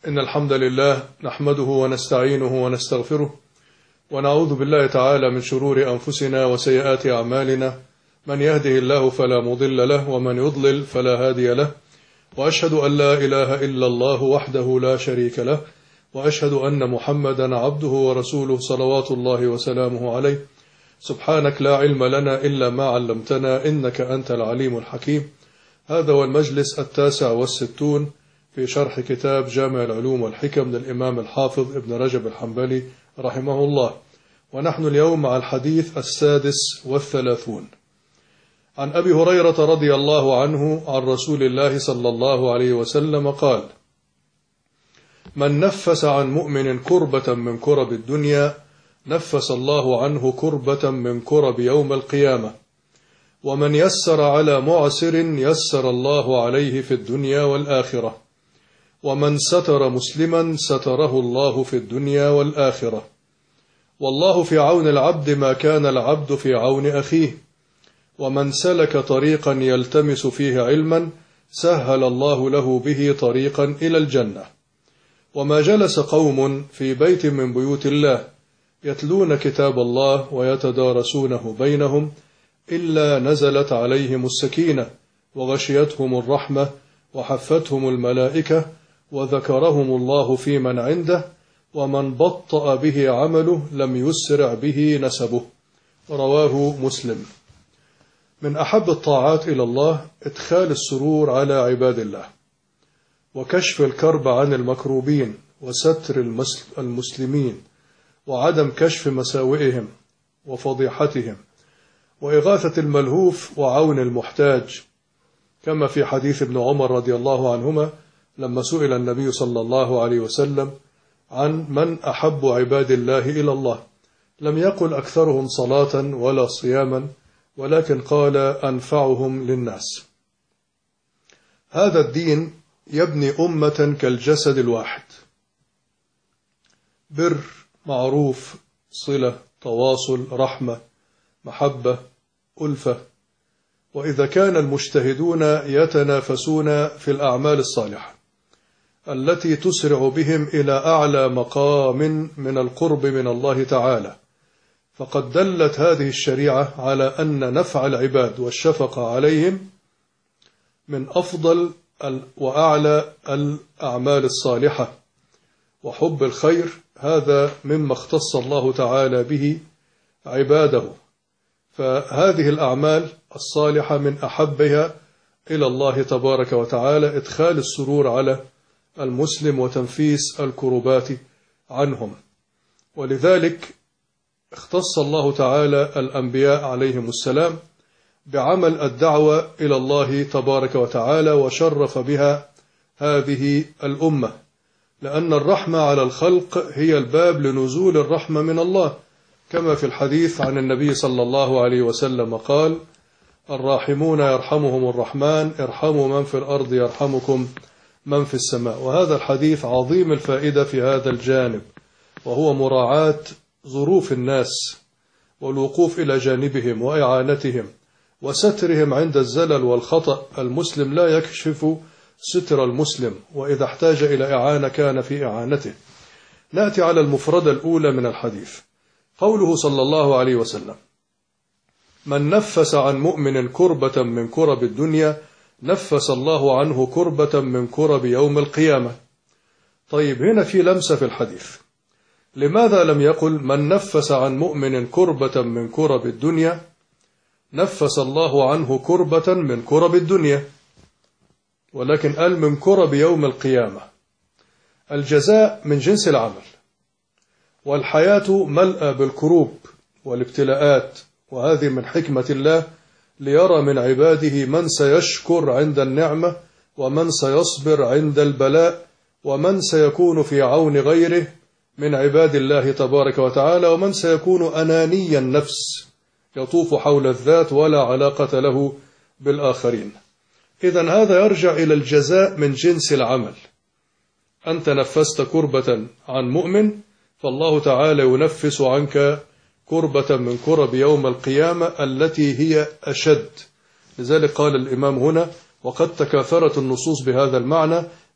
إن الحمد لله نحمده ونستعينه ونستغفره ونعوذ بالله تعالى من شرور أنفسنا وسيئات أعمالنا، من يهده الله فلا مضل له ومن يضلل فلا هادي له، وأشهد أن لا إله إلا الله وحده لا شريك له، وأشهد أن محمدا عبده ورسوله صلوات الله وسلامه عليه. سبحانك لا علم لنا إلا ما علمتنا إنك أنت العليم الحكيم. هذا هو المجلس 69 في شرح كتاب جامع العلوم والحكم للإمام الحافظ ابن رجب الحنبلي رحمه الله، ونحن اليوم مع الحديث 36 عن أبي هريرة رضي الله عنه عن رسول الله صلى الله عليه وسلم قال: من نفس عن مؤمن كربة من كرب الدنيا نفس الله عنه كربة من كرب يوم القيامة، ومن يسر على معسر يسر الله عليه في الدنيا والآخرة، ومن ستر مسلما ستره الله في الدنيا والآخرة، والله في عون العبد ما كان العبد في عون أخيه، ومن سلك طريقا يلتمس فيه علما سهل الله له به طريقا إلى الجنة. وما جلس قوم في بيت من بيوت الله يتلون كتاب الله ويتدارسونه بينهم إلا نزلت عليهم السكينة وغشيتهم الرحمة وحفتهم الملائكة وذكرهم الله في من عنده، ومن بطأ به عمله لم يسرع به نسبه. رواه مسلم. من أحب الطاعات إلى الله إدخال السرور على عباد الله، وكشف الكرب عن المكروبين، وستر المسلمين، وعدم كشف مساوئهم وفضيحتهم، وإغاثة الملهوف وعون المحتاج، كما في حديث ابن عمر رضي الله عنهما لما سئل النبي صلى الله عليه وسلم عن من أحب عباد الله إلى الله، لم يقل أكثرهم صلاة ولا صياما، ولكن قال أنفعهم للناس. هذا الدين يبني أمة كالجسد الواحد: بر، معروف، صلة، تواصل، رحمة، محبة، ألفة. وإذا كان المجتهدون يتنافسون في الأعمال الصالحة التي تسرع بهم إلى أعلى مقام من القرب من الله تعالى، فقد دلت هذه الشريعة على أن نفع العباد والشفقة عليهم من أفضل وأعلى الأعمال الصالحة، وحب الخير هذا مما اختص الله تعالى به عباده. فهذه الأعمال الصالحة من أحبها إلى الله تبارك وتعالى إدخال السرور على المسلم وتنفيس الكربات عنهم. ولذلك اختص الله تعالى الأنبياء عليهم السلام بعمل الدعوة إلى الله تبارك وتعالى، وشرف بها هذه الأمة، لأن الرحمة على الخلق هي الباب لنزول الرحمة من الله، كما في الحديث عن النبي صلى الله عليه وسلم قال: الراحمون يرحمهم الرحمن ارحموا من في الأرض يرحمكم من في السماء. وهذا الحديث عظيم الفائدة في هذا الجانب، وهو مراعاة ظروف الناس والوقوف إلى جانبهم وإعانتهم وسترهم عند الزلل والخطأ. المسلم لا يكشف ستر المسلم، وإذا احتاج إلى إعانة كان في إعانته. نأتي على المفردة الأولى من الحديث، قوله صلى الله عليه وسلم: من نفس عن مؤمن كربة من كرب الدنيا نفس الله عنه كربة من كرب يوم القيامة. طيب، هنا في لمسة في الحديث. لماذا لم يقل من نفس عن مؤمن كربة من كرب الدنيا نفس الله عنه كربة من كرب الدنيا، ولكن قال من كرب يوم القيامة؟ الجزاء من جنس العمل، والحياة ملأى بالكروب والابتلاءات، وهذه من حكمة الله ليرى من عباده من سيشكر عند النعمة، ومن سيصبر عند البلاء، ومن سيكون في عون غيره من عباد الله تبارك وتعالى، ومن سيكون أناني النفس يطوف حول الذات ولا علاقة له بالآخرين. إذن هذا يرجع إلى الجزاء من جنس العمل. أنت نفست كربة عن مؤمن، فالله تعالى ينفس عنك كربة من كرب يوم القيامة التي هي أشد. لذلك قال الإمام هنا: وقد تكاثرت النصوص بهذا المعنى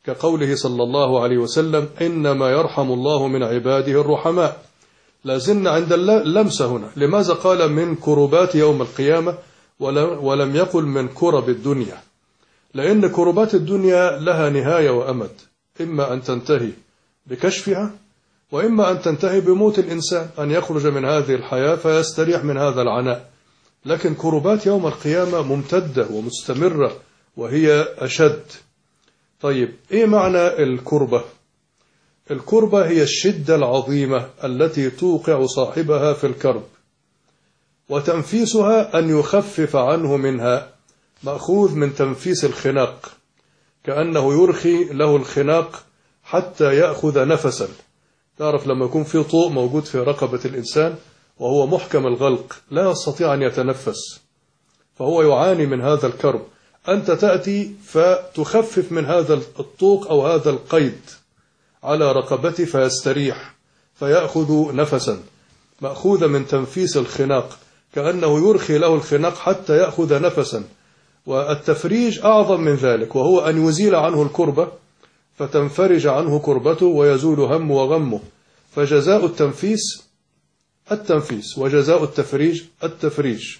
كقوله صلى الله عليه وسلم: إنما يرحم الله من عباده الرحماء. لازلنا عند اللمسة هنا. لماذا قال من كربات يوم القيامة ولم يقل من كرب الدنيا؟ لأن كربات الدنيا لها نهاية وأمد، إما أن تنتهي بكشفها، وإما أن تنتهي بموت الإنسان، أن يخرج من هذه الحياة فيستريح من هذا العناء. لكن كربات يوم القيامة ممتدة ومستمرة وهي أشد. طيب، إيه معنى الكربة؟ الكربة هي الشدة العظيمة التي توقع صاحبها في الكرب، وتنفيسها أن يخفف عنه منها، مأخوذ من تنفيس الخناق، كأنه يرخي له الخناق حتى يأخذ نفسا. تعرف لما يكون في طوق موجود في رقبة الإنسان وهو محكم الغلق لا يستطيع أن يتنفس، فهو يعاني من هذا الكرب. أنت تأتي فتخفف من هذا الطوق أو هذا القيد على رقبته فيستريح فيأخذ نفسا، مأخوذ من تنفيس الخناق، كأنه يرخي له الخناق حتى يأخذ نفسا. والتفريج أعظم من ذلك، وهو أن يزيل عنه الكربة فتنفرج عنه كربته ويزول همه وغمه. فجزاء التنفيس التنفيس، وجزاء التفريج التفريج.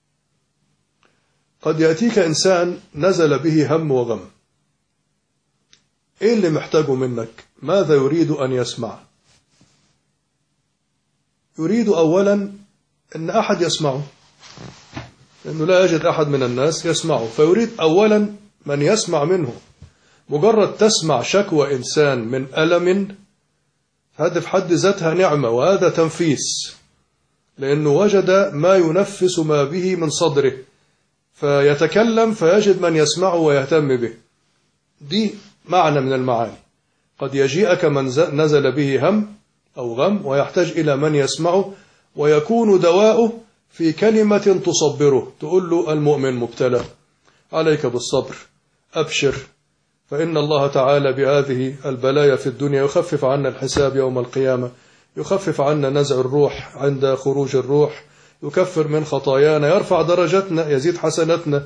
قد يأتيك إنسان نزل به هم وغم، إيه اللي محتاجه منك؟ ماذا يريد أن يسمع؟ يريد أولا أن أحد يسمعه، لأنه لا يجد أحد من الناس يسمعه، فيريد أولا من يسمع منه. مجرد تسمع شكوى إنسان من ألم، هذا في حد ذاتها نعمة، وهذا تنفيس، لأنه وجد ما ينفس ما به من صدره، فيتكلم فيجد من يسمعه ويهتم به. دي معنى من المعاني. قد يجيئك من نزل به هم أو غم ويحتاج إلى من يسمعه، ويكون دواؤه في كلمة تصبره، تقول له: المؤمن مبتلى، عليك بالصبر، أبشر، فإن الله تعالى بهذه البلايا في الدنيا يخفف عنا الحساب يوم القيامة، يخفف عنا نزع الروح عند خروج الروح، يكفر من خطايانا، يرفع درجتنا، يزيد حسناتنا.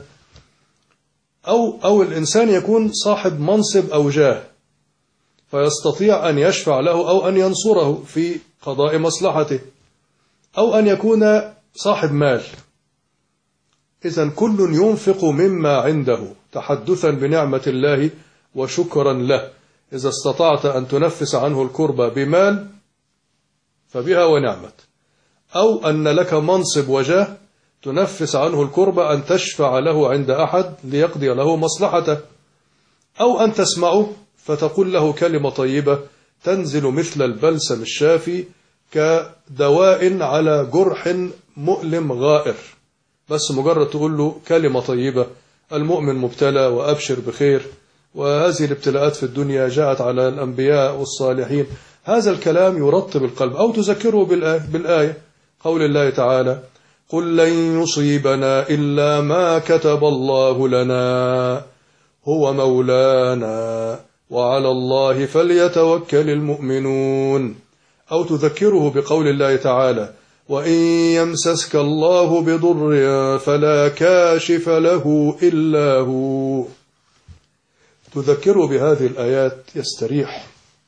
أو الإنسان يكون صاحب منصب أو جاه فيستطيع أن يشفع له أو أن ينصره في قضاء مصلحته، أو أن يكون صاحب مال. إذن كل ينفق مما عنده تحدثا بنعمة الله وشكرا له. إذا استطعت أن تنفس عنه الكربة بمال فبها ونعمت، أو أن لك منصب وجاه تنفس عنه الكربة أن تشفع له عند أحد ليقضي له مصلحته، أو أن تسمعه فتقول له كلمة طيبة تنزل مثل البلسم الشافي كدواء على جرح مؤلم غائر. بس مجرد تقول له كلمة طيبة: المؤمن مبتلى وأبشر بخير، وهذه الابتلاءات في الدنيا جاءت على الأنبياء والصالحين. هذا الكلام يرطب القلب. أو تذكره بالآية قول الله تعالى: قل لن يصيبنا إلا ما كتب الله لنا هو مولانا وعلى الله فليتوكل المؤمنون. أو تذكره بقول الله تعالى: وإن يمسسك الله بضر فلا كاشف له إلا هو. تذكره بهذه الآيات يستريح.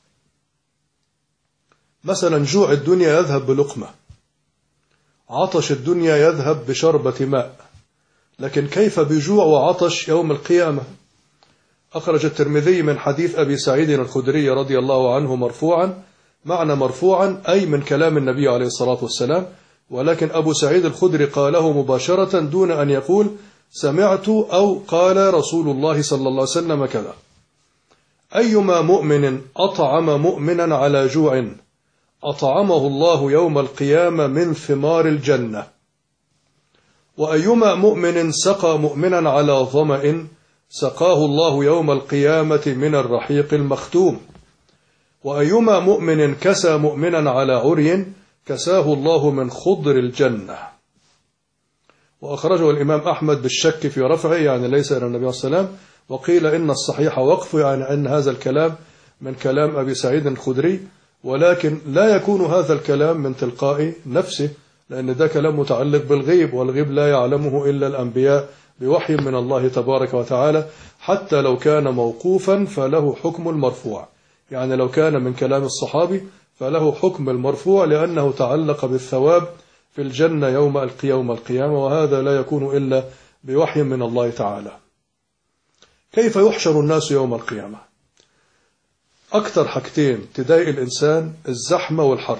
مثلا جوع الدنيا يذهب بلقمة، عطش الدنيا يذهب بشربة ماء، لكن كيف بجوع وعطش يوم القيامة؟ أخرج الترمذي من حديث أبي سعيد الخدري رضي الله عنه مرفوعا، معنى مرفوعا أي من كلام النبي عليه الصلاة والسلام، ولكن أبو سعيد الخدري قاله مباشرة دون أن يقول سمعت أو قال رسول الله صلى الله عليه وسلم كذا: أيما مؤمن أطعم مؤمنا على جوع أطعمه الله يوم القيامة من ثمار الجنة، وأيما مؤمن سقى مؤمنا على ظمأ سقاه الله يوم القيامة من الرحيق المختوم، وأيما مؤمن كسى مؤمنا على عري كساه الله من خضر الجنة. وأخرجه الإمام أحمد بالشك في رفعه، يعني ليس إلى النبي صلى الله عليه وسلم، وقيل إن الصحيح وقفه، يعني أن هذا الكلام من كلام أبي سعيد الخدري، ولكن لا يكون هذا الكلام من تلقاء نفسه، لأن ده كلام متعلق بالغيب، والغيب لا يعلمه إلا الأنبياء بوحي من الله تبارك وتعالى، حتى لو كان موقوفا فله حكم المرفوع، يعني لو كان من كلام الصحابي فله حكم المرفوع لأنه تعلق بالثواب في الجنة يوم القيامة، وهذا لا يكون إلا بوحي من الله تعالى. كيف يحشر الناس يوم القيامة؟ أكثر حاجتين تضايق الإنسان الزحمة والحر،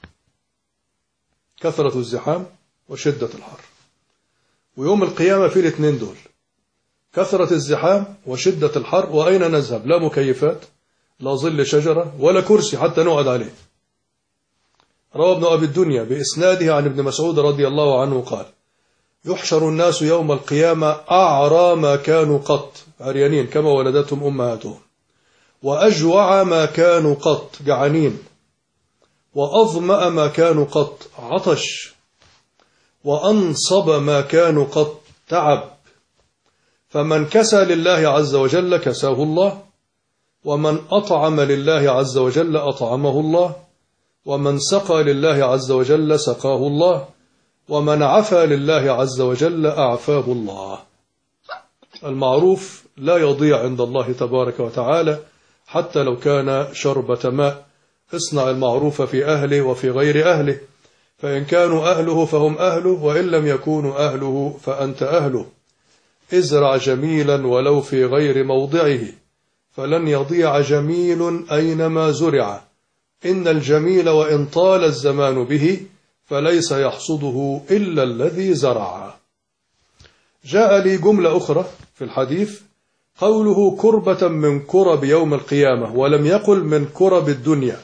كثرة الزحام وشدة الحر. ويوم القيامة في الاثنين دول، كثرة الزحام وشدة الحر، وأين نذهب؟ لا مكيفات، لا ظل شجرة، ولا كرسي حتى نقعد عليه. روى ابن أبي الدنيا بإسناده عن ابن مسعود رضي الله عنه قال: يحشر الناس يوم القيامة أعرى ما كانوا قط، عريانين كما ولدتهم أمهاتهم، وأجوع ما كانوا قط، جعانين، وأظمأ ما كانوا قط، عطش، وأنصب ما كانوا قط، تعب. فمن كسى لله عز وجل كساه الله، ومن أطعم لله عز وجل أطعمه الله، ومن سقى لله عز وجل سقاه الله، ومن عفا لله عز وجل أعفاه الله. المعروف لا يضيع عند الله تبارك وتعالى حتى لو كان شربة ماء. اصنع المعروف في أهله وفي غير أهله، فإن كانوا أهله فهم أهله، وإن لم يكونوا أهله فأنت أهله. ازرع جميلا ولو في غير موضعه، فلن يضيع جميل أينما زرع. إن الجميل وإن طال الزمان به فليس يحصده إلا الذي زرع. جاء لي جملة أخرى في الحديث قوله كربة من كرب يوم القيامة، ولم يقل من كرب الدنيا،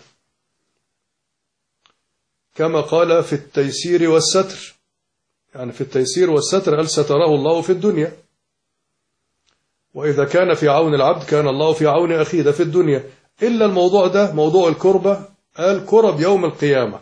كما قال في التيسير والستر، يعني في التيسير والستر قال ستره الله في الدنيا، وإذا كان في عون العبد كان الله في عون أخيه، ده في الدنيا. إلا الموضوع ده موضوع الكربة قال كرب يوم القيامة.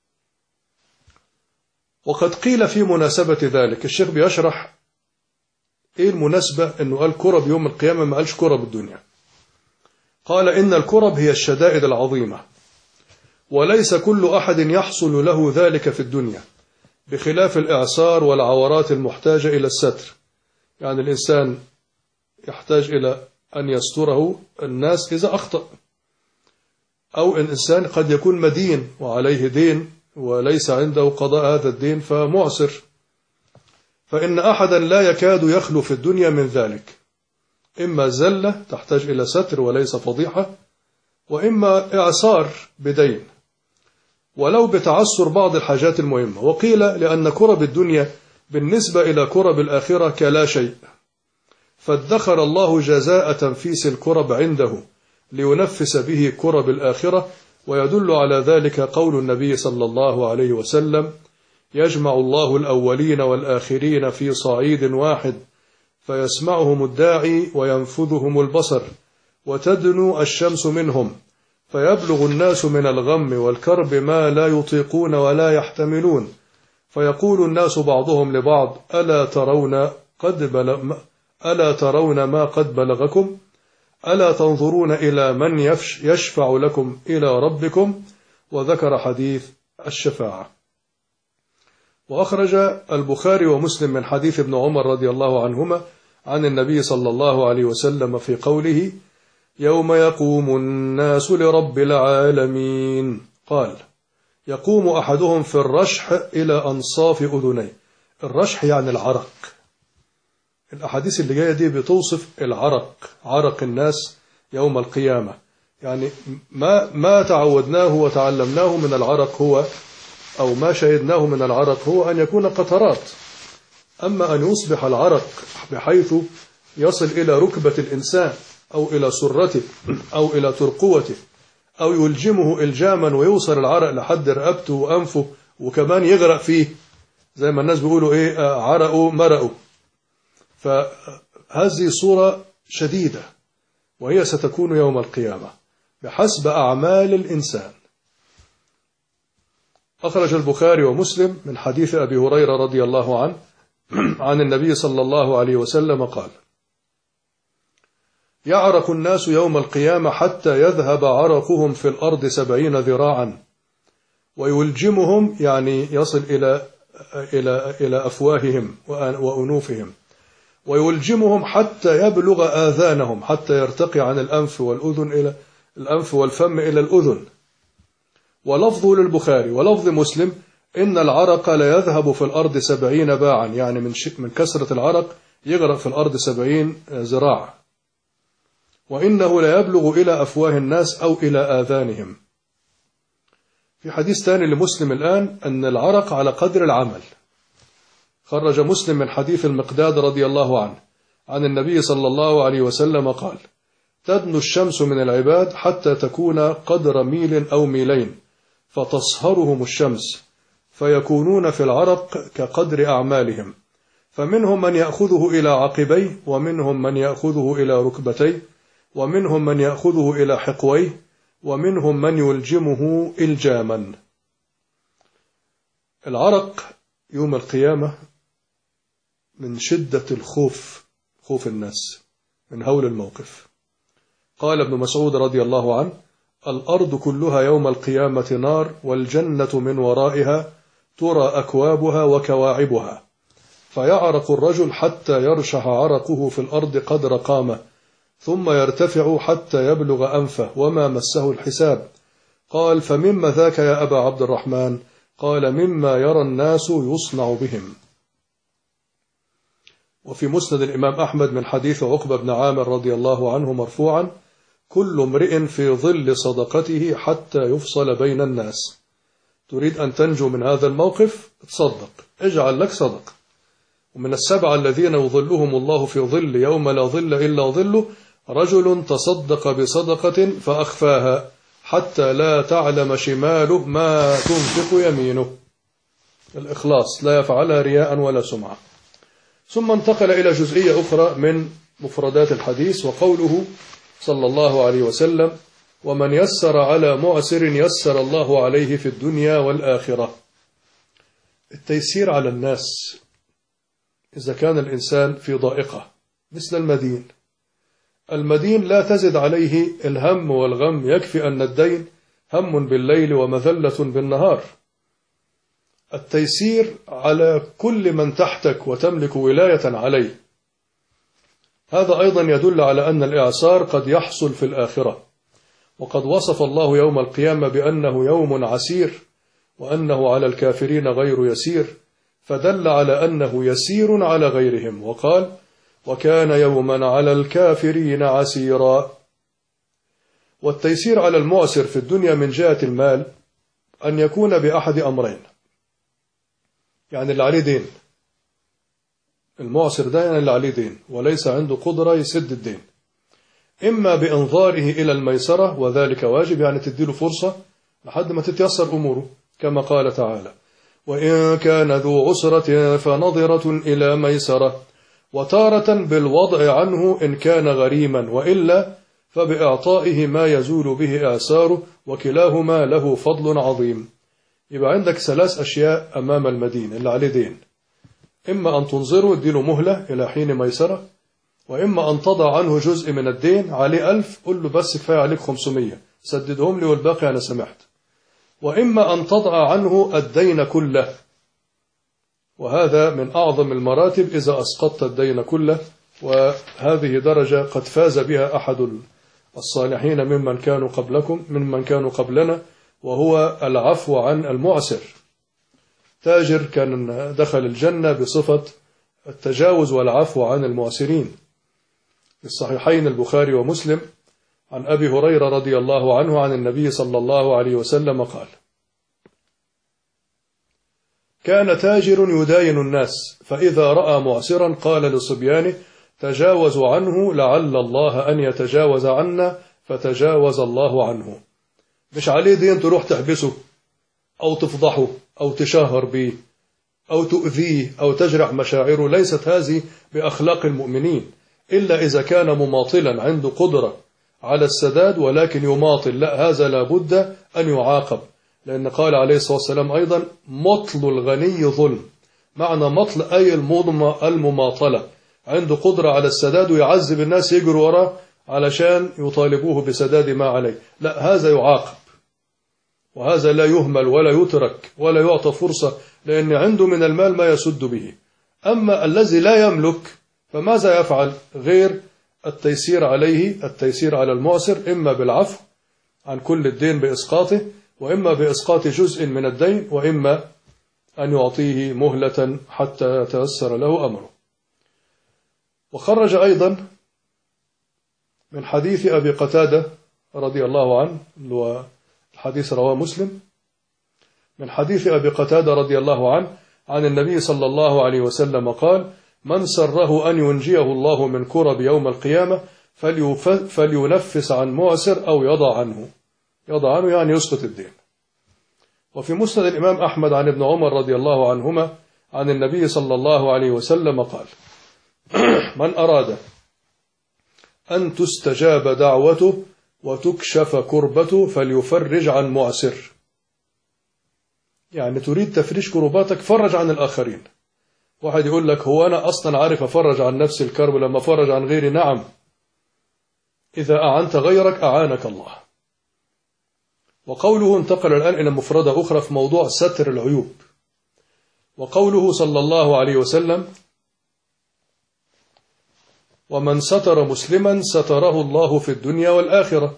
وقد قيل في مناسبة ذلك، الشيخ بيشرح إيه المناسبة أنه قال كرب يوم القيامة ما قالش كرب الدنيا. قال إن الكرب هي الشدائد العظيمة، وليس كل أحد يحصل له ذلك في الدنيا، بخلاف الإعصار والعورات المحتاجة إلى الستر. يعني الإنسان يحتاج إلى أن يستره الناس إذا أخطأ، أو الإنسان قد يكون مدين وعليه دين وليس عنده قضاء هذا الدين فمعسر، فإن أحدا لا يكاد يخلو في الدنيا من ذلك، إما زلة تحتاج إلى ستر وليس فضيحة، وإما إعصار بدين ولو بتعسر بعض الحاجات المهمة. وقيل لأن كرب الدنيا بالنسبة إلى كرب الآخرة كلا شيء، فادخر الله جزاء تنفيس الكرب عنده لينفس به كرب الآخرة. ويدل على ذلك قول النبي صلى الله عليه وسلم: يجمع الله الأولين والآخرين في صعيد واحد، فيسمعهم الداعي وينفذهم البصر، وتدنو الشمس منهم، فيبلغ الناس من الغم والكرب ما لا يطيقون ولا يحتملون، فيقول الناس بعضهم لبعض: ألا ترون ما قد بلغكم؟ ألا تنظرون إلى من يشفع لكم إلى ربكم؟ وذكر حديث الشفاعة. وأخرج البخاري ومسلم من حديث ابن عمر رضي الله عنهما عن النبي صلى الله عليه وسلم في قوله: يوم يقوم الناس لرب العالمين، قال: يقوم أحدهم في الرشح إلى أنصاف أذنيه. الرشح يعني العرق. الأحاديث اللي جاية دي بتوصف العرق، عرق الناس يوم القيامة. يعني ما تعودناه وتعلمناه من العرق هو، أو ما شهدناه من العرق هو أن يكون قطرات، أما أن يصبح العرق بحيث يصل إلى ركبة الإنسان أو إلى سرته أو إلى ترقوته، أو يلجمه إلجاما ويوصل العرق لحد رقبته وأنفه وكمان يغرق فيه، زي ما الناس بيقولوا إيه، عرقوا مرقوا. فهذه صورة شديدة، وهي ستكون يوم القيامة بحسب أعمال الإنسان. أخرج البخاري ومسلم من حديث أبي هريرة رضي الله عنه عن النبي صلى الله عليه وسلم قال: يعرق الناس يوم القيامة حتى يذهب عرقهم في الأرض 70 ذراعا، ويلجمهم يعني يصل إلى أفواههم وأنوفهم، ويلجمهم حتى يبلغ آذانهم، حتى يرتقي عن الأنف والأذن إلى الأنف والفم إلى الأذن. ولفظه للبخاري ولفظ مسلم: إن العرق لا يذهب في الأرض 70 باعا، يعني من كثرة العرق يغرق في الأرض 70 ذراع. وإنه لا يبلغ إلى أفواه الناس أو إلى آذانهم. في حديث ثاني لمسلم الآن أن العرق على قدر العمل. خرج مسلم من حديث المقداد رضي الله عنه عن النبي صلى الله عليه وسلم قال: تدنو الشمس من العباد حتى تكون قدر ميل أو ميلين، فتصهرهم الشمس فيكونون في العرق كقدر أعمالهم، فمنهم من يأخذه إلى عقبيه، ومنهم من يأخذه إلى ركبتيه، ومنهم من يأخذه إلى حقويه، ومنهم من يلجمه إلجاما. العرق يوم القيامة من شدة الخوف، خوف الناس من هول الموقف. قال ابن مسعود رضي الله عنه: الأرض كلها يوم القيامة نار، والجنة من ورائها ترى أكوابها وكواعبها، فيعرق الرجل حتى يرشح عرقه في الأرض قدر قامة، ثم يرتفع حتى يبلغ أنفه وما مسه الحساب. قال: فمما ذاك يا أبا عبد الرحمن؟ قال: مما يرى الناس يصنع بهم. وفي مسند الإمام أحمد من حديث عقبة بن عامر رضي الله عنه مرفوعا: كل امرئ في ظل صدقته حتى يفصل بين الناس. تريد أن تنجو من هذا الموقف؟ تصدق، اجعل لك صدق. ومن السبعة الذين يظلهم الله في ظل يوم لا ظل إلا ظله: رجل تصدق بصدقة فأخفاها حتى لا تعلم شماله ما تنفق يمينه. الإخلاص، لا يفعلها رياء ولا سمعة. ثم انتقل إلى جزئية أخرى من مفردات الحديث، وقوله صلى الله عليه وسلم: ومن يسر على معسر يسر الله عليه في الدنيا والآخرة. التيسير على الناس إذا كان الإنسان في ضائقة، مثل المدين لا تزد عليه الهم والغم، يكفي أن الدين هم بالليل ومذلة بالنهار. التيسير على كل من تحتك وتملك ولاية عليه. هذا أيضا يدل على أن الإعسار قد يحصل في الآخرة، وقد وصف الله يوم القيامة بأنه يوم عسير، وأنه على الكافرين غير يسير، فدل على أنه يسير على غيرهم، وقال: وكان يوما على الكافرين عسيرا. والتيسير على المعسر في الدنيا من جهة المال أن يكون بأحد أمرين، يعني اللي عليه دين، المعسر ده يعني اللي عليه دين وليس عنده قدرة يسد الدين، إما بإنظاره إلى الميسرة، وذلك واجب، يعني تديله فرصة لحد ما تتيسر أموره، كما قال تعالى: وإن كان ذو عسرة فنظرة إلى ميسرة، وتارة بالوضع عنه إن كان غريما، وإلا فبإعطائه ما يزول به إعساره، وكلاهما له فضل عظيم. يبقى عندك 3 أشياء أمام المدين اللي عليه دين: إما أن تنظره اديله مهلة إلى حين ميسرة، وإما أن تضع عنه جزء من الدين، عليه 1000 قل له بس كفاية عليك 500 سددهم لي والباقي أنا سمحت، وإما أن تضع عنه الدين كله، وهذا من أعظم المراتب إذا أسقطت الدين كله، وهذه درجة قد فاز بها أحد الصالحين ممن كانوا قبلنا، وهو العفو عن المعسر. تاجر كان دخل الجنة بصفة التجاوز والعفو عن المعسرين. في الصحيحين البخاري ومسلم عن أبي هريرة رضي الله عنه عن النبي صلى الله عليه وسلم قال: كان تاجر يداين الناس، فإذا رأى معسرا قال لصبيانه: تجاوزوا عنه لعل الله أن يتجاوز عنا، فتجاوز الله عنه. مش عليه دين تروح تحبسه أو تفضحه أو تشاهر به أو تؤذيه أو تجرح مشاعره، ليست هذه بأخلاق المؤمنين، إلا إذا كان مماطلا عنده قدرة على السداد ولكن يماطل، لا، هذا لابد أن يعاقب، لأن قال عليه الصلاة والسلام أيضا: مطل الغني ظلم. معنى مطل أي المماطلة، عنده قدرة على السداد ويعذب الناس يجروا وراه علشان يطالبوه بسداد ما عليه، لا، هذا يعاقب، وهذا لا يهمل ولا يترك ولا يعطى فرصة، لأن عنده من المال ما يسد به. أما الذي لا يملك فماذا يفعل غير التيسير عليه، التيسير على المعسر، إما بالعفو عن كل الدين بإسقاطه، وإما بإسقاط جزء من الدين، وإما أن يعطيه مهلة حتى يتيسر له أمره. وخرج أيضا من حديث أبي قتادة رضي الله عنه، الحديث رواه مسلم، من حديث أبي قتادة رضي الله عنه عن النبي صلى الله عليه وسلم قال: من سره أن ينجيه الله من كرب يوم القيامة فلينفس عن معسر أو يضع عنه. يضع عنه يعني يسقط الدين. وفي مسند الإمام أحمد عن ابن عمر رضي الله عنهما عن النبي صلى الله عليه وسلم قال: من أراد أن تستجاب دعوته وتكشف كربته فليفرج عن معسر. يعني تريد تفريج كرباتك، فرج عن الآخرين. واحد يقول لك: هو أنا أصلا عارف أفرج عن نفسي الكرب لما أفرج عن غيري؟ نعم، إذا أعنت غيرك أعانك الله. وقوله انتقل الآن إلى مفردة أخرى في موضوع ستر العيوب. وقوله صلى الله عليه وسلم: ومن ستر مسلما ستره الله في الدنيا والآخرة.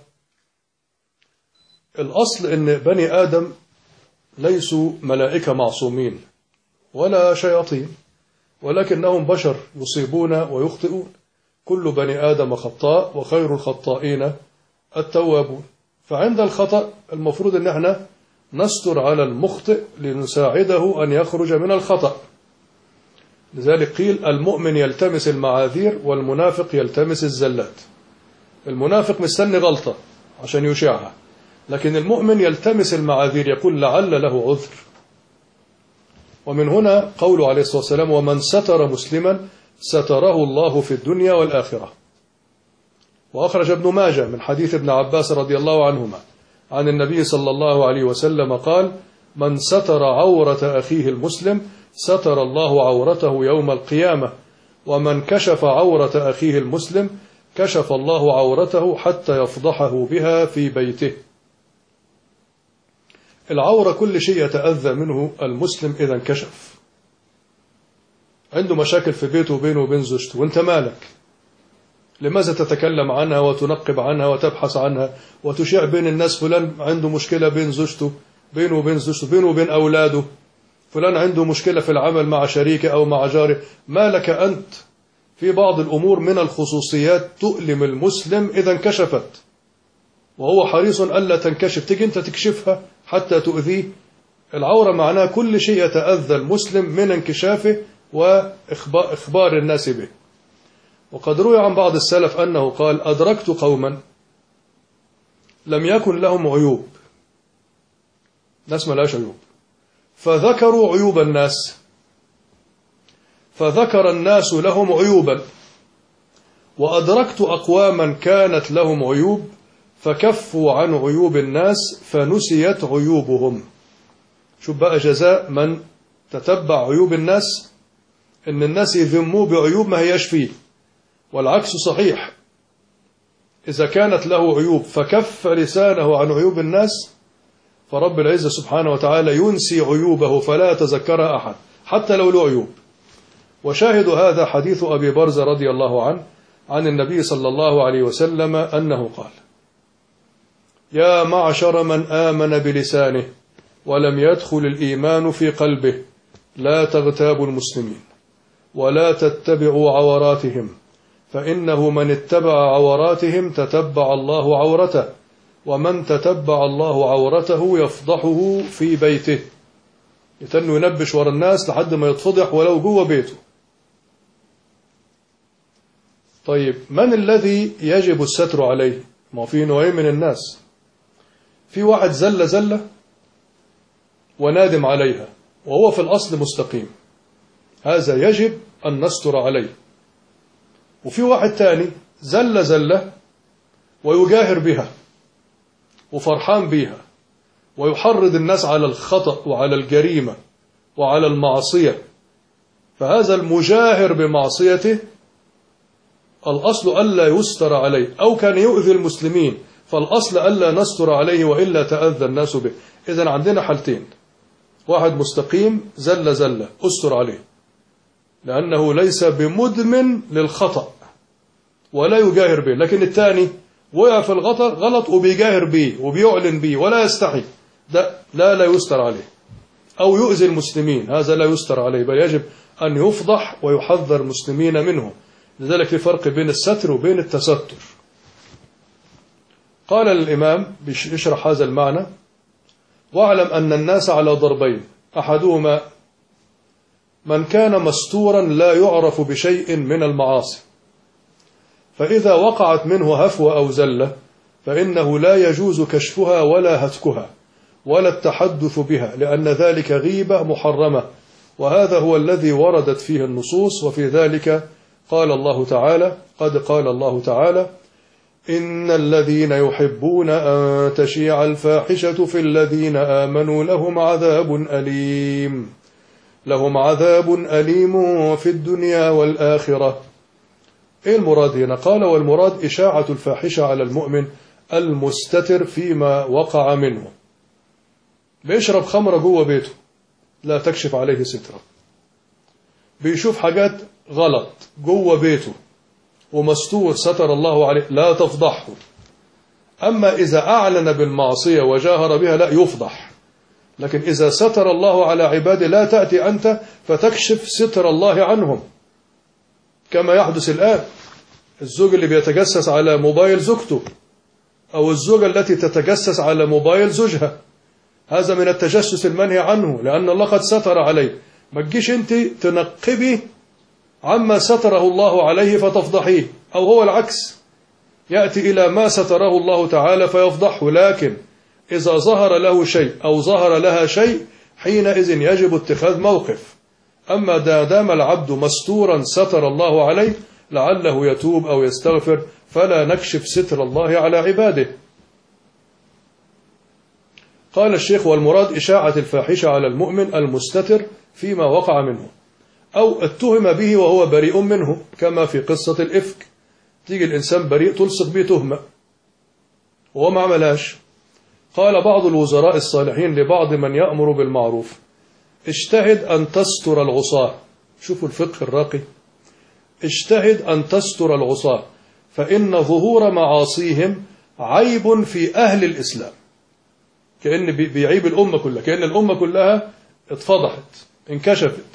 الأصل إن بني آدم ليسوا ملائكة معصومين ولا شياطين، ولكنهم بشر يصيبون ويخطئون. كل بني آدم خطاء وخير الخطائين التوابون. فعند الخطأ المفروض أن احنا نستر على المخطئ لنساعده أن يخرج من الخطأ. لذلك قيل: المؤمن يلتمس المعاذير والمنافق يلتمس الزلات. المنافق مستني غلطة عشان يشيعها، لكن المؤمن يلتمس المعاذير، يقول لعل له عذر. ومن هنا قوله عليه الصلاة والسلام: ومن ستر مسلما ستره الله في الدنيا والآخرة. وأخرج ابن ماجه من حديث ابن عباس رضي الله عنهما عن النبي صلى الله عليه وسلم قال: من ستر عورة أخيه المسلم ستر الله عورته يوم القيامة، ومن كشف عورة أخيه المسلم كشف الله عورته حتى يفضحه بها في بيته. العورة كل شيء يتأذى منه المسلم إذا انكشف. عنده مشاكل في بيته وبينه وبين زوجته، وانت مالك؟ لماذا تتكلم عنها وتنقب عنها وتبحث عنها وتشيع بين الناس؟ فلان عنده مشكلة بين زوجته، بينه وبين زوجته، بينه وبين أولاده، فلان عنده مشكلة في العمل مع شريكه أو مع جاره. ما لك أنت؟ في بعض الأمور من الخصوصيات تؤلم المسلم إذا انكشفت، وهو حريص ألا تنكشف، تيجي أنت تكشفها حتى تؤذيه. العورة معناها كل شيء يتأذى المسلم من انكشافه وإخبار الناس به. وقد روي عن بعض السلف أنه قال: أدركت قوما لم يكن لهم عيوب، ناس ما لهاش عيوب، فذكروا عيوب الناس، فذكر الناس لهم عيوبا، وأدركت أقواما كانت لهم عيوب فكفوا عن عيوب الناس فنسيت عيوبهم. شوف بقى جزاء من تتبع عيوب الناس، إن الناس يذموه بعيوب ما هياش فيه، والعكس صحيح. إذا كانت له عيوب فكف لسانه عن عيوب الناس، فرب العزة سبحانه وتعالى ينسي عيوبه فلا يتذكرها أحد حتى لو له عيوب. وشاهد هذا حديث أبي برزة رضي الله عنه عن النبي صلى الله عليه وسلم أنه قال: يا معشر من آمن بلسانه ولم يدخل الإيمان في قلبه، لا تغتابوا المسلمين ولا تتبعوا عوراتهم، فإنه من اتبع عوراتهم تتبع الله عورته، ومن تتبع الله عورته يفضحه في بيته. يتنو ينبش ورا الناس لحد ما يتفضح ولو جوه بيته. طيب، من الذي يجب الستر عليه؟ ما في نوعين من الناس. في واحد زلة ونادم عليها وهو في الأصل مستقيم، هذا يجب أن نستر عليه. وفي واحد تاني زلة ويجاهر بها وفرحان بها ويحرض الناس على الخطأ وعلى الجريمة وعلى المعصية، فهذا المجاهر بمعصيته الأصل ألا يستر عليه، أو كان يؤذي المسلمين فالأصل ألا نستر عليه وإلا تأذى الناس به. إذن عندنا حالتين: واحد مستقيم زلة أستر عليه، لأنه ليس بمدمن للخطأ ولا يجاهر به. لكن الثاني وقع في غلط وبيجاهر به وبيعلن به ولا يستحي، ده لا يستر عليه، أو يؤذي المسلمين، هذا لا يستر عليه، بل يجب أن يفضح ويحذر المسلمين منه. لذلك في فرق بين الستر وبين التستر. قال الإمام بيشرح هذا المعنى: واعلم أن الناس على ضربين، أحدهما من كان مستورا لا يعرف بشيء من المعاصي، فإذا وقعت منه هفوة أو زلة فإنه لا يجوز كشفها ولا هتكها ولا التحدث بها، لأن ذلك غيبة محرمة، وهذا هو الذي وردت فيه النصوص. وفي ذلك قال الله تعالى: قد قال الله تعالى: إن الذين يحبون أن تشيع الفاحشة في الذين آمنوا لهم عذاب أليم في الدنيا والآخرة. إيه المراد هنا؟ قال: والمراد إشاعة الفاحشة على المؤمن المستتر فيما وقع منه. بيشرب خمرة جوه بيته لا تكشف عليه سترة، بيشوف حاجات غلط جوه بيته ومستور ستر الله عليه لا تفضحه. أما إذا أعلن بالمعصية وجاهر بها لا يفضح. لكن إذا ستر الله على عباده لا تأتي أنت فتكشف ستر الله عنهم، كما يحدث الآن. الزوج اللي بيتجسس على موبايل زوجته، أو الزوجة التي تتجسس على موبايل زوجها، هذا من التجسس المنهي عنه، لأن الله قد ستر عليه. ما تجيش أنت تنقبي عما ستره الله عليه فتفضحيه، أو هو العكس، يأتي إلى ما ستره الله تعالى فيفضحه. لكن إذا ظهر له شيء أو ظهر لها شيء حينئذ يجب اتخاذ موقف. أما دام العبد مستورا ستر الله عليه لعله يتوب أو يستغفر، فلا نكشف ستر الله على عباده. قال الشيخ: والمراد إشاعة الفاحشة على المؤمن المستتر فيما وقع منه، أو اتهم به وهو بريء منه، كما في قصة الإفك. تيجي الإنسان بريء تلصق به تهمة وهو ما عملهاش. قال بعض الوزراء الصالحين لبعض من يأمر بالمعروف: اجتهد أن تستر العصاة. شوفوا الفقه الراقي: اجتهد أن تستر العصاة، فإن ظهور معاصيهم عيب في أهل الإسلام. كأن بيعيب الأمة كلها، كأن الأمة كلها اتفضحت انكشفت.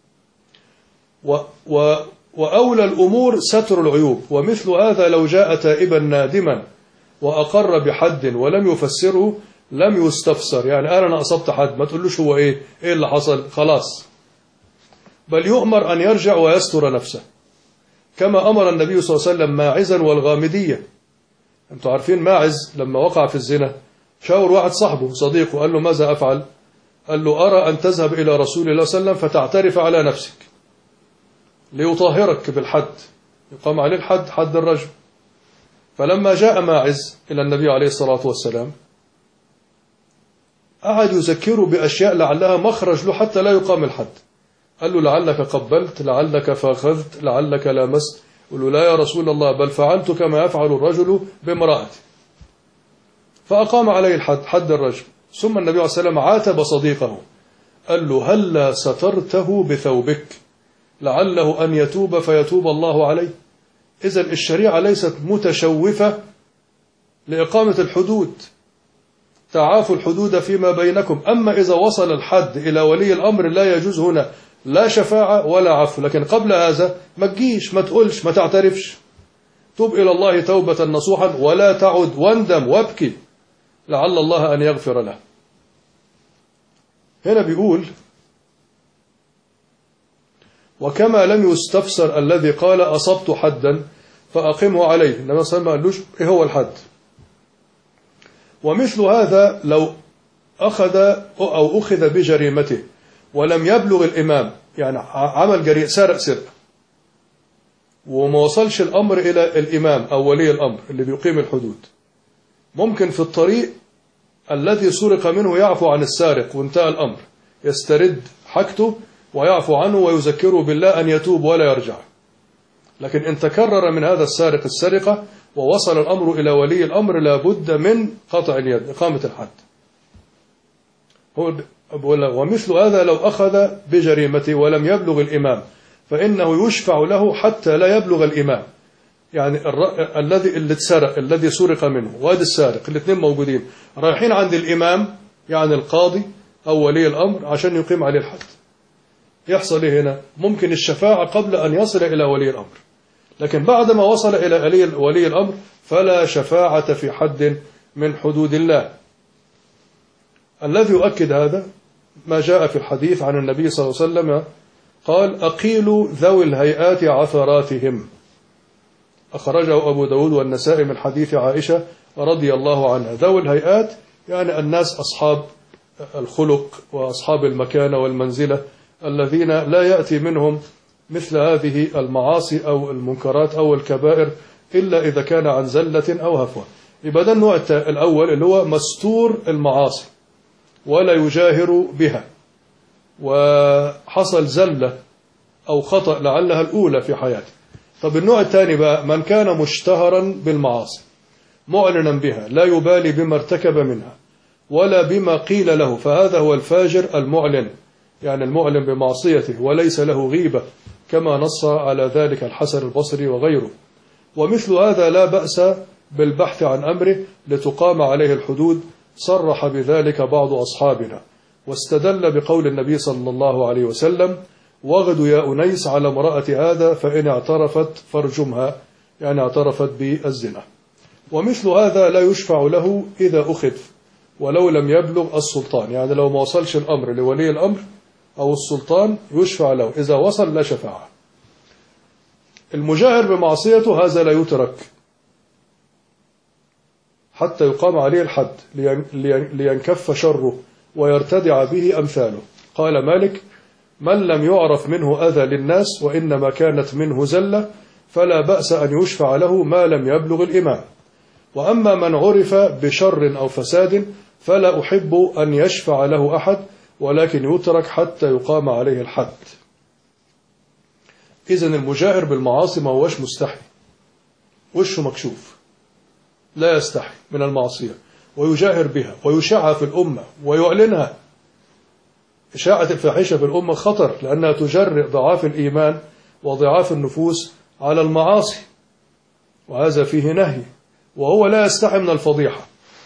وأولى الأمور ستر العيوب، ومثل هذا لو جاء تائبا نادما وأقر بحد ولم يفسره لم يستفسر. يعني أنا أصبت حد، ما تقولوش هو إيه اللي حصل، خلاص، بل يؤمر أن يرجع ويستر نفسه، كما أمر النبي صلى الله عليه وسلم ماعزا والغامدية. أنتم عارفين ماعز لما وقع في الزنا شاور واحد صاحبه صديقه، قال له: ماذا أفعل؟ قال له: أرى أن تذهب إلى رسول الله صلى الله عليه وسلم فتعترف على نفسك ليطهرك بالحد، يقام عليه الحد، حد الرجم. فلما جاء ماعز إلى النبي عليه الصلاة والسلام قعد يذكره بأشياء لعلها مخرج له حتى لا يقام الحد. قال له: لعلك قبلت، لعلك فاخذت، لعلك لامست. قال له: لا يا رسول الله، بل فعلت كما يفعل الرجل بامرأته. فأقام عليه الحد، حد الرجم. ثم النبي عليه الصلاة والسلام عاتب صديقه، قال له: هلا سترته بثوبك لعله أن يتوب فيتوب الله عليه. إذن الشريعة ليست متشوفة لإقامة الحدود، تعافوا الحدود فيما بينكم. أما إذا وصل الحد إلى ولي الأمر لا يجوز هنا لا شفاعة ولا عفو. لكن قبل هذا ما تجيش، ما تقولش، ما تعترفش، توب إلى الله توبة نصوحا ولا تعد واندم وابكي لعل الله أن يغفر له. هنا بيقول: وكما لم يستفسر الذي قال أصبت حدا فأقمه عليه. النبي صلى الله عليه وسلم ما قالوش إيه هو الحد. ومثل هذا لو أخذ بجريمته ولم يبلغ الإمام، يعني عمل جريمة، سرق وما وصلش الأمر إلى الإمام أو ولي الأمر اللي بيقيم الحدود، ممكن في الطريق الذي سرق منه يعفو عن السارق وانتهى الأمر، يسترد حاجته ويعفو عنه ويذكره بالله أن يتوب ولا يرجع. لكن إن تكرر من هذا السارق السرقة ووصل الأمر إلى ولي الأمر لابد من قطع اليد، إقامة الحد. ومثل هذا لو أخذ بجريمته ولم يبلغ الإمام فإنه يشفع له حتى لا يبلغ الإمام. يعني اللي اتسرق، الذي سرق منه، وادي السارق، الاثنين موجودين رايحين عند الإمام يعني القاضي أو ولي الأمر عشان يقيم عليه الحد. يحصل إيه هنا؟ ممكن الشفاعة قبل أن يصل إلى ولي الأمر، لكن بعد ما وصل إلى ولي الأمر فلا شفاعة في حد من حدود الله. الذي يؤكد هذا ما جاء في الحديث عن النبي صلى الله عليه وسلم قال: أقيلوا ذوي الهيئات عثراتهم. أخرجه أبو داود والنسائي من حديث عائشة رضي الله عنها. ذوي الهيئات يعني الناس أصحاب الخلق وأصحاب المكانة والمنزلة، الذين لا يأتي منهم مثل هذه المعاصي أو المنكرات أو الكبائر إلا إذا كان عن زلة أو هفوة. يبقى ده النوع الأول اللي هو مستور المعاصي ولا يجاهر بها، وحصل زلة أو خطأ لعلها الأولى في حياته. طب النوع الثاني بقى من كان مشتهرا بالمعاصي معلنا بها، لا يبالي بما ارتكب منها ولا بما قيل له، فهذا هو الفاجر المعلن، يعني المعلن بمعصيته وليس له غيبة، كما نص على ذلك الحسن البصري وغيره. ومثل هذا لا بأس بالبحث عن أمره لتقام عليه الحدود، صرح بذلك بعض أصحابنا، واستدل بقول النبي صلى الله عليه وسلم: واغدوا يا أنيس على امرأة هذا فإن اعترفت فارجمها، يعني اعترفت بالزنا. ومثل هذا لا يشفع له إذا أخذ ولو لم يبلغ السلطان، يعني لو ما وصلش الأمر لولي الأمر أو السلطان يشفع له، إذا وصل لا شفاعة. المجاهر بمعصيته هذا لا يترك حتى يقام عليه الحد لينكف شره ويرتدع به أمثاله. قال مالك: من لم يعرف منه أذى للناس وإنما كانت منه زلة فلا بأس أن يشفع له ما لم يبلغ الإمام، وأما من عرف بشر أو فساد فلا أحب أن يشفع له أحد، ولكن يترك حتى يقام عليه الحد. إذن المجاهر بالمعاصي ما هوش مستحي، وشه مكشوف، لا يستحي من المعصية ويجاهر بها ويشعها في الأمة ويعلنها. إشاعة الفاحشة في الأمة خطر، لأنها تجرئ ضعاف الإيمان وضعاف النفوس على المعاصي، وهذا فيه نهي، وهو لا يستحي من الفضيحة.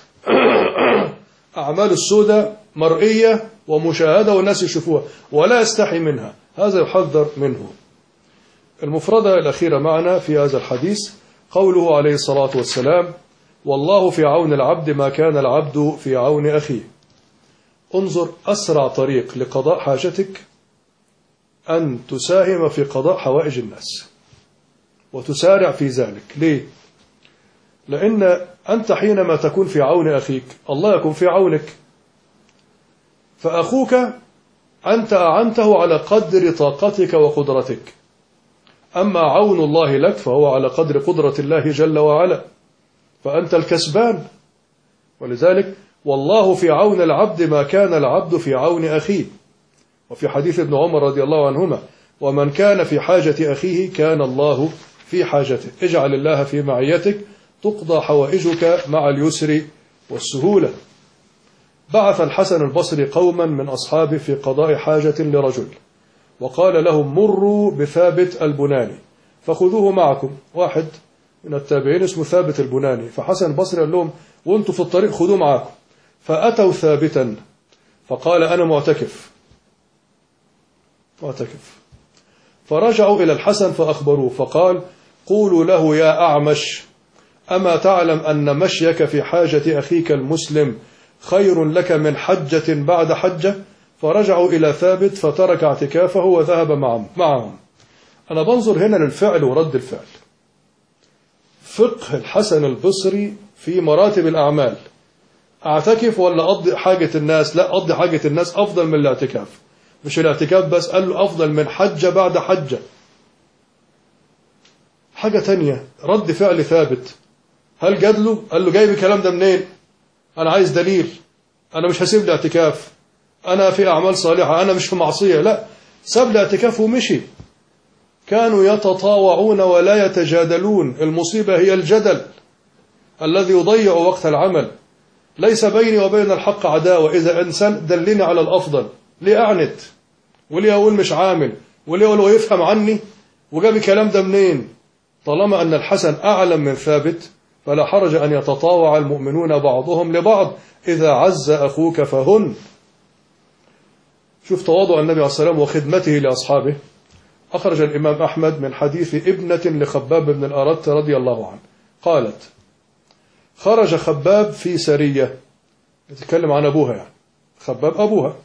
أعمال السودة مرئية ومشاهدة والناس يشوفوها ولا يستحي منها، هذا يحذر منه. المفردة الأخيرة معنا في هذا الحديث قوله عليه الصلاة والسلام: والله في عون العبد ما كان العبد في عون أخيه. انظر، أسرع طريق لقضاء حاجتك أن تساهم في قضاء حوائج الناس وتسارع في ذلك. ليه؟ لأن أنت حينما تكون في عون أخيك الله يكون في عونك، فأخوك أنت أعنته على قدر طاقتك وقدرتك، أما عون الله لك فهو على قدر قدرة الله جل وعلا، فأنت الكسبان. ولذلك والله في عون العبد ما كان العبد في عون أخيه. وفي حديث ابن عمر رضي الله عنهما: ومن كان في حاجة أخيه كان الله في حاجته. اجعل الله في معيتك تقضى حوائجك مع اليسر والسهولة. بعث الحسن البصري قوما من أصحابه في قضاء حاجة لرجل، وقال لهم: مروا بثابت البناني فخذوه معكم. واحد من التابعين اسمه ثابت البناني، فحسن البصري قال لهم: وانتوا في الطريق خذوه معكم. فأتوا ثابتا فقال: أنا معتكف. فرجعوا إلى الحسن فأخبروه، فقال: قولوا له يا أعمش، أما تعلم أن مشيك في حاجة أخيك المسلم خير لك من حجة بعد حجة؟ فرجعوا إلى ثابت فترك اعتكافه وذهب معهم. أنا بنظر هنا للفعل ورد الفعل. فقه الحسن البصري في مراتب الأعمال، أعتكف ولا أقضي حاجة الناس؟ لا، أقضي حاجة الناس أفضل من الاعتكاف. مش الاعتكاف بس، قال له أفضل من حجة بعد حجة. حاجة تانية، رد فعل ثابت. هل جادله؟ قال له جايب الكلام ده منين؟ أنا عايز دليل، أنا مش هسيب الاعتكاف، أنا في أعمال صالحة، أنا مش في معصية. لا، ساب الاعتكاف ومشي. كانوا يتطاوعون ولا يتجادلون. المصيبة هي الجدل الذي يضيع وقت العمل. ليس بيني وبين الحق عداوة، إذا إنسان دلني على الأفضل ليه أعنت وليه أقول مش عامل؟ واللي يقول يفهم عني وجاب الكلام ده منين؟ طالما أن الحسن أعلم من ثابت فلا حرج أن يتطاوع المؤمنون بعضهم لبعض إذا عز أخوك فهن. شوف تواضع النبي عليه الصلاة والسلام وخدمته لأصحابه. أخرج الإمام أحمد من حديث ابنة لخباب بن الأرت رضي الله عنه قالت: خرج خباب في سرية، يتكلم عن أبوها يعني، خباب أبوها،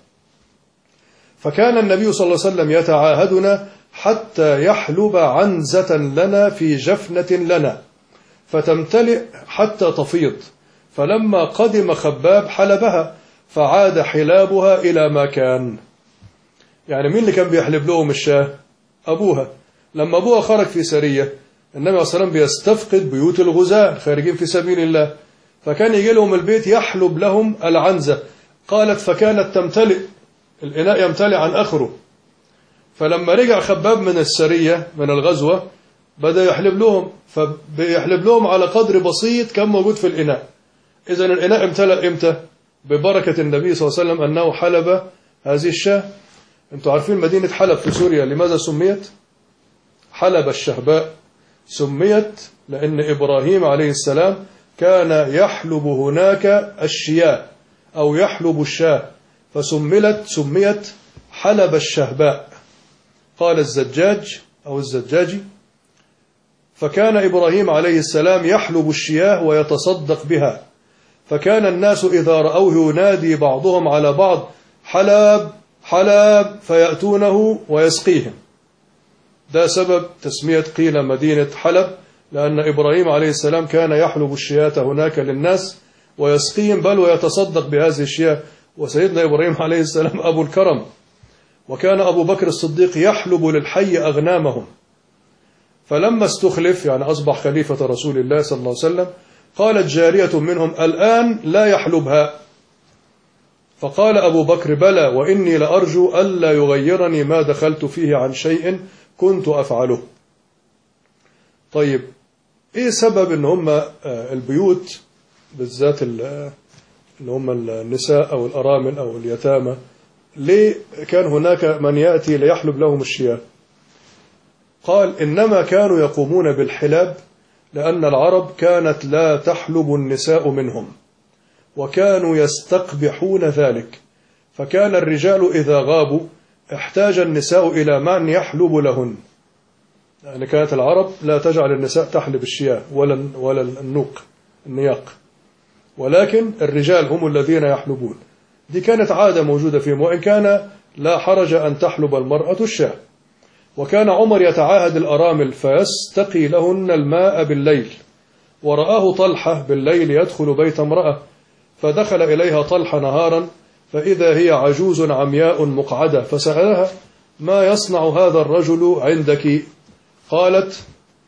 فكان النبي صلى الله عليه وسلم يتعاهدنا حتى يحلب عنزة لنا في جفنة لنا فتمتلئ حتى تفيض، فلما قدم خباب حلبها فعاد حلابها إلى ما كان. يعني مين اللي كان بيحلب لهم الشاه؟ أبوها. لما أبوها خرج في سرية النبي عليه الصلاة والسلام بيستفقد بيوت الغزاة خارجين في سبيل الله، فكان يجي لهم البيت يحلب لهم العنزة. قالت: فكانت تمتلئ، الإناء يمتلئ عن آخره. فلما رجع خباب من السرية من الغزوة بدأ يحلب لهم، فبيحلب لهم على قدر بسيط كان موجود في الإناء. إذن الإناء امتلأ إمتى؟ ببركة النبي صلى الله عليه وسلم أنه حلب هذه الشاه. أنتوا عارفين مدينة حلب في سوريا لماذا سميت؟ حلب الشهباء سميت لأن إبراهيم عليه السلام كان يحلب هناك الشياه أو يحلب الشاه، فسميت حلب الشهباء. قال الزجاج أو الزجاجي: فكان إبراهيم عليه السلام يحلب الشياه ويتصدق بها، فكان الناس إذا رأوه ينادي بعضهم على بعض: حلب حلب، فيأتونه ويسقيهم. ده سبب تسمية قيل مدينة حلب، لأن إبراهيم عليه السلام كان يحلب الشياه هناك للناس ويسقيهم، بل ويتصدق بهذه الشياه. وسيدنا إبراهيم عليه السلام أبو الكرم، وكان أبو بكر الصديق يحلب للحي أغنامهم. فلما استخلف يعني أصبح خليفة رسول الله صلى الله عليه وسلم قالت جارية منهم: الآن لا يحلبها. فقال أبو بكر: بلى، وإني لأرجو ألا يغيرني ما دخلت فيه عن شيء كنت أفعله. طيب إيه سبب إن هم البيوت بالذات اللي هم النساء أو الأرامل أو اليتامى ليه كان هناك من يأتي ليحلب لهم الشياه؟ قال: إنما كانوا يقومون بالحلاب لأن العرب كانت لا تحلب النساء منهم، وكانوا يستقبحون ذلك، فكان الرجال إذا غابوا احتاج النساء إلى من يحلب لهن. يعني كانت العرب لا تجعل النساء تحلب الشياه ولا النياق، ولكن الرجال هم الذين يحلبون. دي كانت عادة موجودة فيهم، وإن كان لا حرج أن تحلب المرأة الشاه. وكان عمر يتعاهد الأرامل فيستقي لهن الماء بالليل، ورآه طلحة بالليل يدخل بيت امرأة، فدخل إليها طلحة نهارا فإذا هي عجوز عمياء مقعدة، فسألها: ما يصنع هذا الرجل عندك؟ قالت: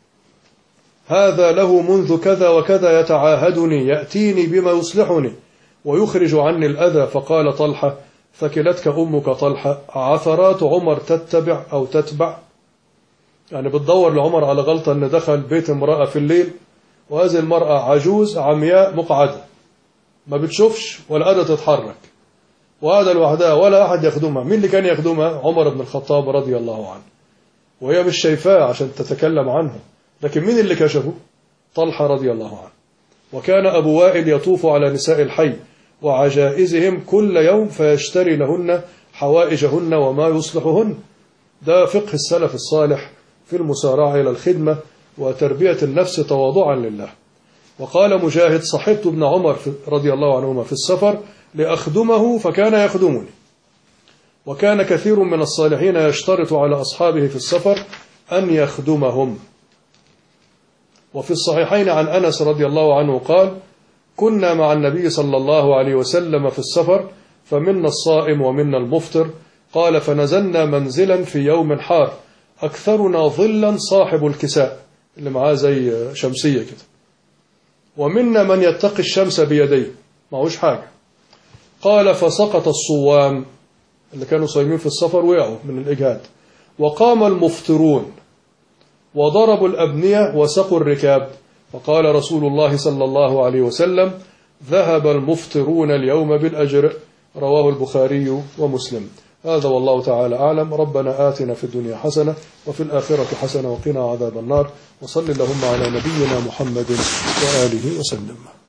هذا له منذ كذا وكذا يتعاهدني، يأتيني بما يصلحني ويخرج عني الأذى. فقال طلحة: ثكلتك أمك طلحة، عثرات عمر تتبع أو تتبع؟ يعني بتدور لعمر على غلطة أن دخل بيت امرأة في الليل، وهذه المرأة عجوز عمياء مقعدة ما بتشوفش ولا قادرة تتحرك، وهذا لوحدها ولا أحد يخدمها. مين اللي كان يخدمها؟ عمر بن الخطاب رضي الله عنه، وهي مش شايفاه عشان تتكلم عنه، لكن مين اللي كشفه؟ طلحة رضي الله عنه. وكان أبو وائل يطوف على نساء الحي وعجائزهم كل يوم فيشتري لهن حوائجهن وما يصلحهن. ده فقه السلف الصالح في المسارعة إلى الخدمة وتربية النفس تواضعا لله. وقال مجاهد: صحبت ابن عمر رضي الله عنهما في السفر لأخدمه فكان يخدمني. وكان كثير من الصالحين يشترط على أصحابه في السفر أن يخدمهم. وفي الصحيحين عن أنس رضي الله عنه قال: كنا مع النبي صلى الله عليه وسلم في السفر، فمنا الصائم ومنا المفطر. قال: فنزلنا منزلا في يوم حار، أكثرنا ظلا صاحب الكساء، اللي معاه زي شمسية كده، ومنا من يتقي الشمس بيديه معهوش حاجة. قال: فسقط الصوام اللي كانوا صايمين في السفر وقعوا من الإجهاد، وقام المفطرون وضربوا الأبنية وسقوا الركاب. فقال رسول الله صلى الله عليه وسلم: ذهب المفطرون اليوم بالأجر. رواه البخاري ومسلم. هذا والله تعالى أعلم. ربنا آتنا في الدنيا حسنة وفي الآخرة حسنة وقنا عذاب النار. وصل اللهم على نبينا محمد وآله وسلم.